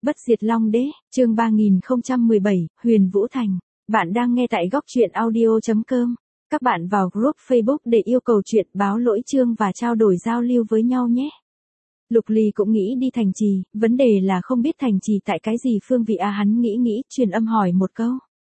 Bất diệt Long Đế, chương 3017, Huyền Vũ Thành. Bạn đang nghe tại góc truyện audio.com. Các bạn vào group Facebook để yêu cầu chuyện báo lỗi chương và trao đổi giao lưu với nhau nhé. Lục Ly cũng nghĩ đi Thành Trì, vấn đề là không biết Thành Trì tại cái gì phương vị hắn nghĩ, truyền âm hỏi một câu.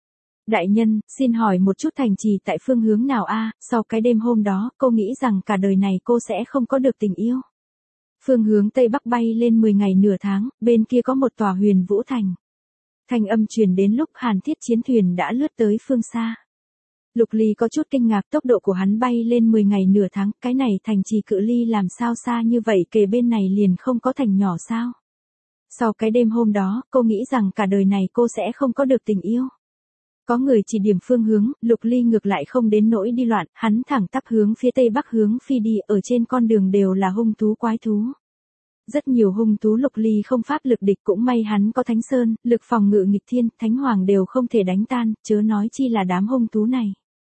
Đại nhân, xin hỏi một chút Thành Trì tại phương hướng nào sau cái đêm hôm đó, cô nghĩ rằng cả đời này cô sẽ không có được tình yêu. Phương hướng Tây Bắc bay lên 10 ngày nửa tháng, bên kia có một tòa Huyền Vũ Thành. Thanh âm truyền đến lúc Hàn Thiết chiến thuyền đã lướt tới phương xa. Lục Ly có chút kinh ngạc tốc độ của hắn bay lên 10 ngày nửa tháng, cái này Thành Trì cự ly làm sao xa như vậy, kề bên này liền không có thành nhỏ sao. Sau cái đêm hôm đó, cô nghĩ rằng cả đời này cô sẽ không có được tình yêu. Có người chỉ điểm phương hướng, Lục Ly ngược lại không đến nỗi đi loạn, hắn thẳng tắp hướng phía Tây Bắc hướng phi đi, ở trên con đường đều là hung thú quái thú. Rất nhiều hung thú Lục Ly không pháp lực địch, cũng may hắn có Thánh Sơn, lực phòng ngự nghịch thiên, Thánh Hoàng đều không thể đánh tan, chớ nói chi là đám hung thú này.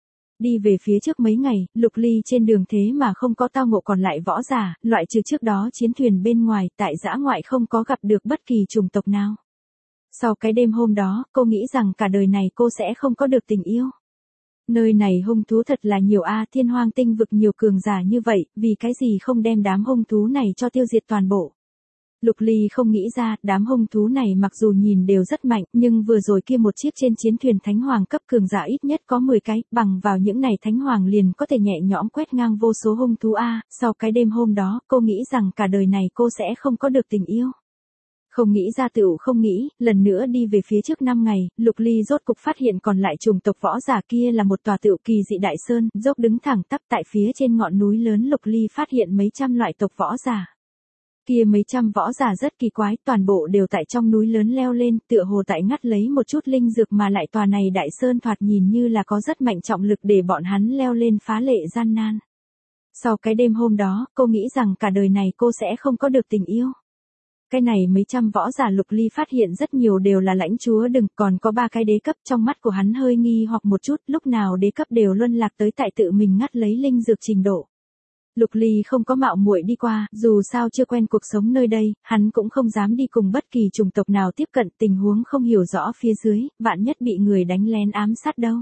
Đi về phía trước mấy ngày, Lục Ly trên đường thế mà không có tao ngộ còn lại võ giả, loại trừ trước đó chiến thuyền bên ngoài, tại dã ngoại không có gặp được bất kỳ chủng tộc nào. Sau cái đêm hôm đó, cô nghĩ rằng cả đời này cô sẽ không có được tình yêu. Nơi này hung thú thật là nhiều Thiên Hoang tinh vực nhiều cường giả như vậy, vì cái gì không đem đám hung thú này cho tiêu diệt toàn bộ. Lục Ly không nghĩ ra, đám hung thú này mặc dù nhìn đều rất mạnh, nhưng vừa rồi kia một chiếc trên chiến thuyền Thánh Hoàng cấp cường giả ít nhất có 10 cái, bằng vào những này Thánh Hoàng liền có thể nhẹ nhõm quét ngang vô số hung thú Sau cái đêm hôm đó, cô nghĩ rằng cả đời này cô sẽ không có được tình yêu. Không nghĩ ra tựu không nghĩ, lần nữa đi về phía trước 5 ngày, Lục Ly rốt cục phát hiện còn lại chủng tộc võ giả kia là một tòa tựu kỳ dị đại sơn, dốc đứng thẳng tắp tại phía trên ngọn núi lớn. Lục Ly phát hiện mấy trăm loại tộc võ giả. Kia mấy trăm võ giả rất kỳ quái, toàn bộ đều tại trong núi lớn leo lên, tựa hồ tại ngắt lấy một chút linh dược, mà lại tòa này đại sơn thoạt nhìn như là có rất mạnh trọng lực để bọn hắn leo lên phá lệ gian nan. Sau cái đêm hôm đó, cô nghĩ rằng cả đời này cô sẽ không có được tình yêu. Cái này mấy trăm võ giả Lục Ly phát hiện rất nhiều đều là lãnh chúa đừng, còn có 3 cái đế cấp. Trong mắt của hắn hơi nghi hoặc một chút, lúc nào đế cấp đều luân lạc tới tại tự mình ngắt lấy linh dược trình độ. Lục Ly không có mạo muội đi qua, dù sao chưa quen cuộc sống nơi đây, hắn cũng không dám đi cùng bất kỳ chủng tộc nào tiếp cận, tình huống không hiểu rõ phía dưới, vạn nhất bị người đánh lén ám sát đâu.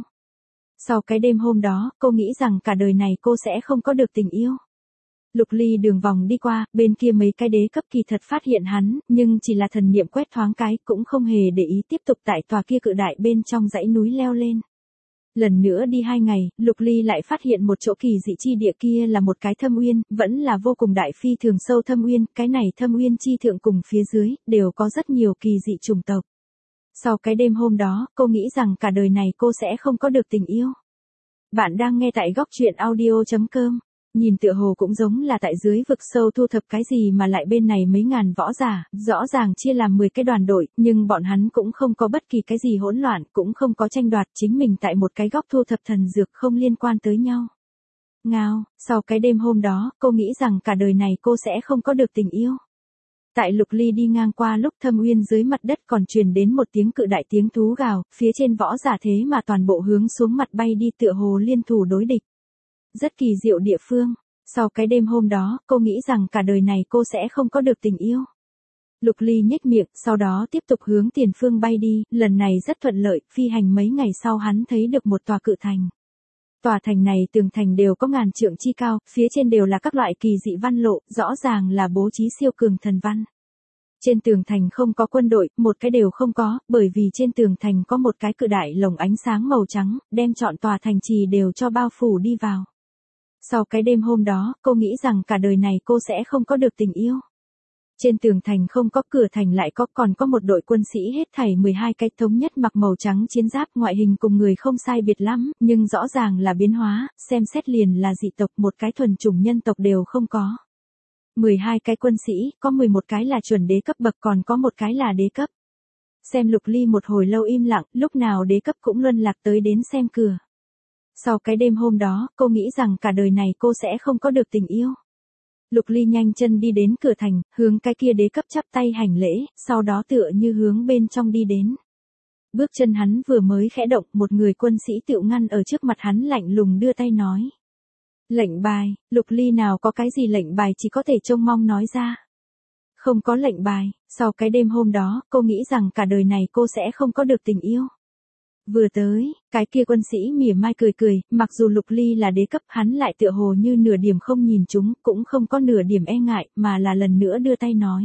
Sau cái đêm hôm đó, cô nghĩ rằng cả đời này cô sẽ không có được tình yêu. Lục Ly đường vòng đi qua, bên kia mấy cái đế cấp kỳ thật phát hiện hắn, nhưng chỉ là thần niệm quét thoáng cái, cũng không hề để ý, tiếp tục tại tòa kia cự đại bên trong dãy núi leo lên. Lần nữa đi 2 ngày, Lục Ly lại phát hiện một chỗ kỳ dị chi địa, kia là một cái thâm uyên, vẫn là vô cùng đại phi thường sâu thâm uyên, cái này thâm uyên chi thượng cùng phía dưới, đều có rất nhiều kỳ dị chủng tộc. Sau cái đêm hôm đó, cô nghĩ rằng cả đời này cô sẽ không có được tình yêu. Bạn đang nghe tại góc truyện audio.com. Nhìn tựa hồ cũng giống là tại dưới vực sâu thu thập cái gì mà lại bên này mấy ngàn võ giả, rõ ràng chia làm 10 cái đoàn đội, nhưng bọn hắn cũng không có bất kỳ cái gì hỗn loạn, cũng không có tranh đoạt, chính mình tại một cái góc thu thập thần dược không liên quan tới nhau. Ngao, sau cái đêm hôm đó, cô nghĩ rằng cả đời này cô sẽ không có được tình yêu. Tại Lục Ly đi ngang qua lúc thâm uyên dưới mặt đất còn truyền đến một tiếng cự đại tiếng thú gào, phía trên võ giả thế mà toàn bộ hướng xuống mặt bay đi, tựa hồ liên thủ đối địch. Rất kỳ diệu địa phương. Sau cái đêm hôm đó, cô nghĩ rằng cả đời này cô sẽ không có được tình yêu. Lục Ly nhếch miệng, sau đó tiếp tục hướng tiền phương bay đi, lần này rất thuận lợi, phi hành mấy ngày sau hắn thấy được một tòa cự thành. Tòa thành này tường thành đều có ngàn trượng chi cao, phía trên đều là các loại kỳ dị văn lộ, rõ ràng là bố trí siêu cường thần văn. Trên tường thành không có quân đội, một cái đều không có, bởi vì trên tường thành có một cái cự đại lồng ánh sáng màu trắng, đem trọn tòa thành trì đều cho bao phủ đi vào. Sau cái đêm hôm đó, cô nghĩ rằng cả đời này cô sẽ không có được tình yêu. Trên tường thành không có, cửa thành lại có, còn có một đội quân sĩ hết thảy 12 cái, thống nhất mặc màu trắng chiến giáp, ngoại hình cùng người không sai biệt lắm, nhưng rõ ràng là biến hóa, xem xét liền là dị tộc, một cái thuần chủng nhân tộc đều không có. 12 cái quân sĩ, có 11 cái là chuẩn đế cấp bậc, còn có một cái là đế cấp. Xem Lục Ly một hồi lâu im lặng, lúc nào đế cấp cũng luân lạc tới đến xem cửa. Sau cái đêm hôm đó, cô nghĩ rằng cả đời này cô sẽ không có được tình yêu. Lục Ly nhanh chân đi đến cửa thành, hướng cái kia đế cấp chắp tay hành lễ, sau đó tựa như hướng bên trong đi đến. Bước chân hắn vừa mới khẽ động, một người quân sĩ tựu ngăn ở trước mặt hắn, lạnh lùng đưa tay nói. Lệnh bài. Lục Ly nào có cái gì lệnh bài, chỉ có thể trông mong nói ra. Không có lệnh bài, sau cái đêm hôm đó, cô nghĩ rằng cả đời này cô sẽ không có được tình yêu. Vừa tới, cái kia quân sĩ mỉa mai cười cười, mặc dù Lục Ly là đế cấp, hắn lại tựa hồ như nửa điểm không nhìn chúng, cũng không có nửa điểm e ngại, mà là lần nữa đưa tay nói.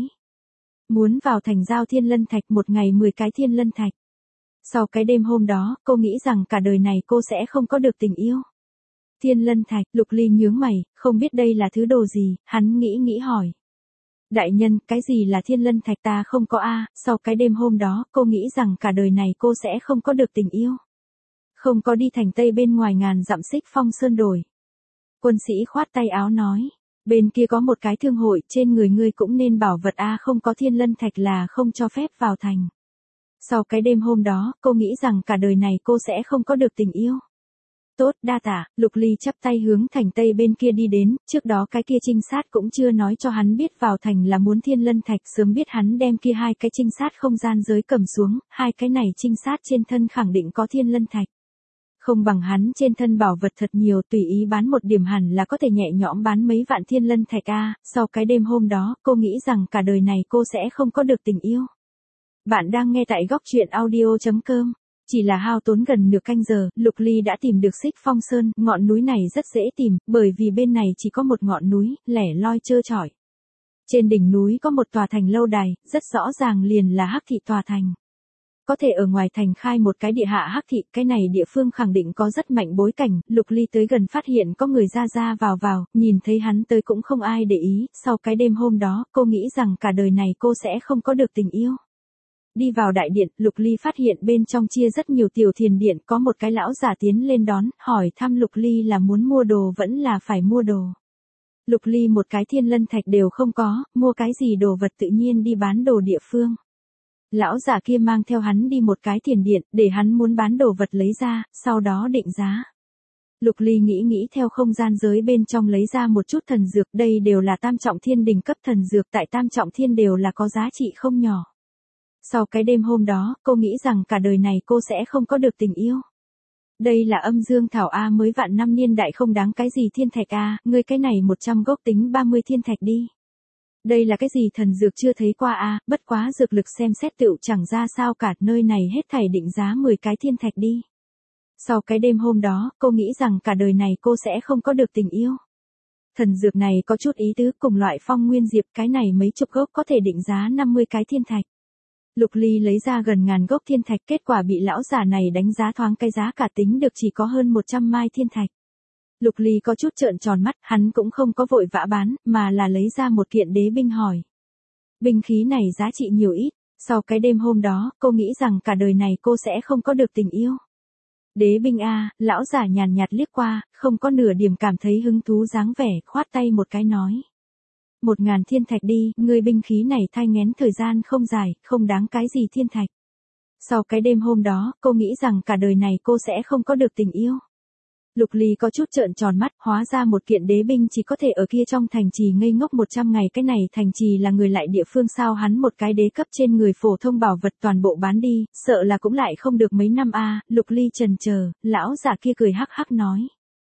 Muốn vào thành giao thiên lân thạch, một ngày 10 cái thiên lân thạch. Sau cái đêm hôm đó, cô nghĩ rằng cả đời này cô sẽ không có được tình yêu. Thiên lân thạch, Lục Ly nhướng mày, không biết đây là thứ đồ gì, hắn nghĩ hỏi. Đại nhân, cái gì là thiên lân thạch ta không có a? Sau cái đêm hôm đó, cô nghĩ rằng cả đời này cô sẽ không có được tình yêu. Không có đi thành Tây bên ngoài ngàn dặm Xích Phong Sơn đồi. Quân sĩ khoát tay áo nói, bên kia có một cái thương hội, trên người ngươi cũng nên bảo vật a, không có thiên lân thạch là không cho phép vào thành. Sau cái đêm hôm đó, cô nghĩ rằng cả đời này cô sẽ không có được tình yêu. Tốt, đa tạ, Lục Ly chắp tay hướng thành Tây bên kia đi đến, trước đó cái kia trinh sát cũng chưa nói cho hắn biết vào thành là muốn thiên lân thạch, sớm biết hắn đem kia hai cái trinh sát không gian giới cầm xuống, hai cái này trinh sát trên thân khẳng định có thiên lân thạch. Không bằng hắn trên thân bảo vật thật nhiều, tùy ý bán một điểm hẳn là có thể nhẹ nhõm bán mấy vạn thiên lân thạch a. Sau cái đêm hôm đó, cô nghĩ rằng cả đời này cô sẽ không có được tình yêu. Bạn đang nghe tại góc truyện audio.com. Chỉ là hao tốn gần nửa canh giờ, Lục Ly đã tìm được Xích Phong Sơn, ngọn núi này rất dễ tìm, bởi vì bên này chỉ có một ngọn núi, lẻ loi trơ trọi. Trên đỉnh núi có một tòa thành lâu đài, rất rõ ràng liền là Hắc thị tòa thành. Có thể ở ngoài thành khai một cái địa hạ Hắc thị, cái này địa phương khẳng định có rất mạnh bối cảnh, Lục Ly tới gần phát hiện có người ra vào, nhìn thấy hắn tới cũng không ai để ý, sau cái đêm hôm đó, cô nghĩ rằng cả đời này cô sẽ không có được tình yêu. Đi vào đại điện, Lục Ly phát hiện bên trong chia rất nhiều tiểu thiền điện, có một cái lão giả tiến lên đón, hỏi thăm Lục Ly là muốn mua đồ vẫn là phải mua đồ. Lục Ly một cái thiên lân thạch đều không có, mua cái gì đồ vật tự nhiên đi bán đồ địa phương. Lão giả kia mang theo hắn đi một cái thiền điện, để hắn muốn bán đồ vật lấy ra, sau đó định giá. Lục Ly nghĩ theo không gian giới bên trong lấy ra một chút thần dược, đây đều là tam trọng thiên đỉnh cấp thần dược, tại tam trọng thiên đều là có giá trị không nhỏ. Sau cái đêm hôm đó, cô nghĩ rằng cả đời này cô sẽ không có được tình yêu. Đây là âm dương thảo A, mới vạn năm niên đại không đáng cái gì thiên thạch A, ngươi cái này 100 gốc tính 30 thiên thạch đi. Đây là cái gì thần dược chưa thấy qua A, bất quá dược lực xem xét tựu chẳng ra sao cả, nơi này hết thảy định giá 10 cái thiên thạch đi. Sau cái đêm hôm đó, cô nghĩ rằng cả đời này cô sẽ không có được tình yêu. Thần dược này có chút ý tứ, cùng loại phong nguyên diệp, cái này mấy chục gốc có thể định giá 50 cái thiên thạch. Lục Ly lấy ra gần ngàn gốc thiên thạch, kết quả bị lão giả này đánh giá thoáng cái giá cả tính được chỉ có hơn 100 mai thiên thạch. Lục Ly có chút trợn tròn mắt, hắn cũng không có vội vã bán, mà là lấy ra một kiện đế binh hỏi. Binh khí này giá trị nhiều ít, sau cái đêm hôm đó, cô nghĩ rằng cả đời này cô sẽ không có được tình yêu. Đế binh A, lão giả nhàn nhạt liếc qua, không có nửa điểm cảm thấy hứng thú dáng vẻ, khoát tay một cái nói. 1000 thiên thạch đi, ngươi binh khí này thai nghén thời gian không dài, không đáng cái gì thiên thạch. Sau cái đêm hôm đó, cô nghĩ rằng cả đời này cô sẽ không có được tình yêu. Lục Ly có chút trợn tròn mắt, hóa ra một kiện đế binh chỉ có thể ở kia trong thành trì ngây ngốc 100 ngày, cái này thành trì là người lại địa phương sao, hắn một cái đế cấp trên người phổ thông bảo vật toàn bộ bán đi, sợ là cũng lại không được mấy năm a. Lục Ly chần chờ, lão giả kia cười hắc hắc nói.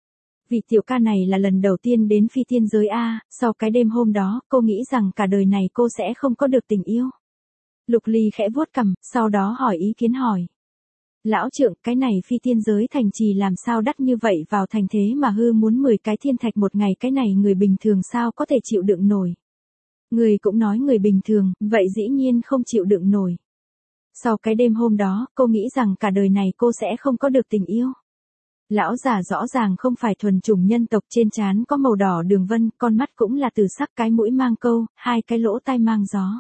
Vị tiểu ca này là lần đầu tiên đến phi thiên giới a, sau cái đêm hôm đó, cô nghĩ rằng cả đời này cô sẽ không có được tình yêu. Lục Ly khẽ vuốt cằm, sau đó hỏi ý kiến hỏi. Lão trượng, cái này phi thiên giới thành trì làm sao đắt như vậy, vào thành thế mà hư muốn 10 cái thiên thạch một ngày, cái này người bình thường sao có thể chịu đựng nổi. Người cũng nói người bình thường, vậy dĩ nhiên không chịu đựng nổi. Sau cái đêm hôm đó, cô nghĩ rằng cả đời này cô sẽ không có được tình yêu. Lão giả rõ ràng không phải thuần chủng nhân tộc, trên trán có màu đỏ đường vân, con mắt cũng là từ sắc, cái mũi mang câu, hai cái lỗ tai mang gió.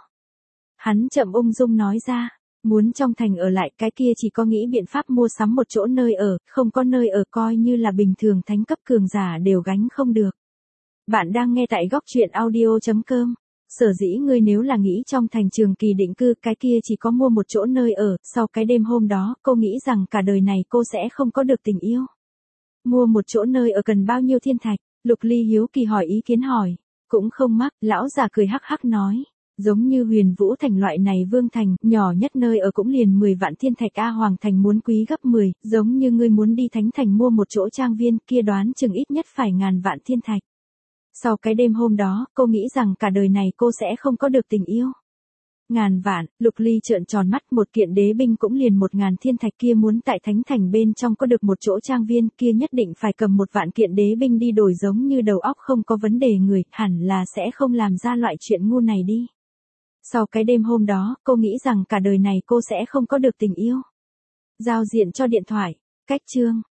Hắn chậm ung dung nói ra, muốn trong thành ở lại, cái kia chỉ có nghĩ biện pháp mua sắm một chỗ nơi ở, không có nơi ở coi như là bình thường thánh cấp cường giả đều gánh không được. Bạn đang nghe tại góc truyện audio.com. Sở dĩ ngươi nếu là nghĩ trong thành trường kỳ định cư, cái kia chỉ có mua một chỗ nơi ở, sau cái đêm hôm đó, cô nghĩ rằng cả đời này cô sẽ không có được tình yêu. Mua một chỗ nơi ở cần bao nhiêu thiên thạch? Lục Ly hiếu kỳ hỏi ý kiến hỏi. Cũng không mắc, lão già cười hắc hắc nói. Giống như Huyền Vũ thành loại này vương thành, nhỏ nhất nơi ở cũng liền 10 vạn thiên thạch a, hoàng thành muốn quý gấp 10, giống như ngươi muốn đi thánh thành mua một chỗ trang viên, kia đoán chừng ít nhất phải ngàn vạn thiên thạch. Sau cái đêm hôm đó, cô nghĩ rằng cả đời này cô sẽ không có được tình yêu. Ngàn vạn, Lục Ly trợn tròn mắt, một kiện đế binh cũng liền 1000 thiên thạch kia, muốn tại thánh thành bên trong có được một chỗ trang viên kia nhất định phải cầm 1 vạn kiện đế binh đi đổi, giống như đầu óc không có vấn đề người, hẳn là sẽ không làm ra loại chuyện ngu này đi. Sau cái đêm hôm đó, cô nghĩ rằng cả đời này cô sẽ không có được tình yêu. Giao diện cho điện thoại. Cách chương.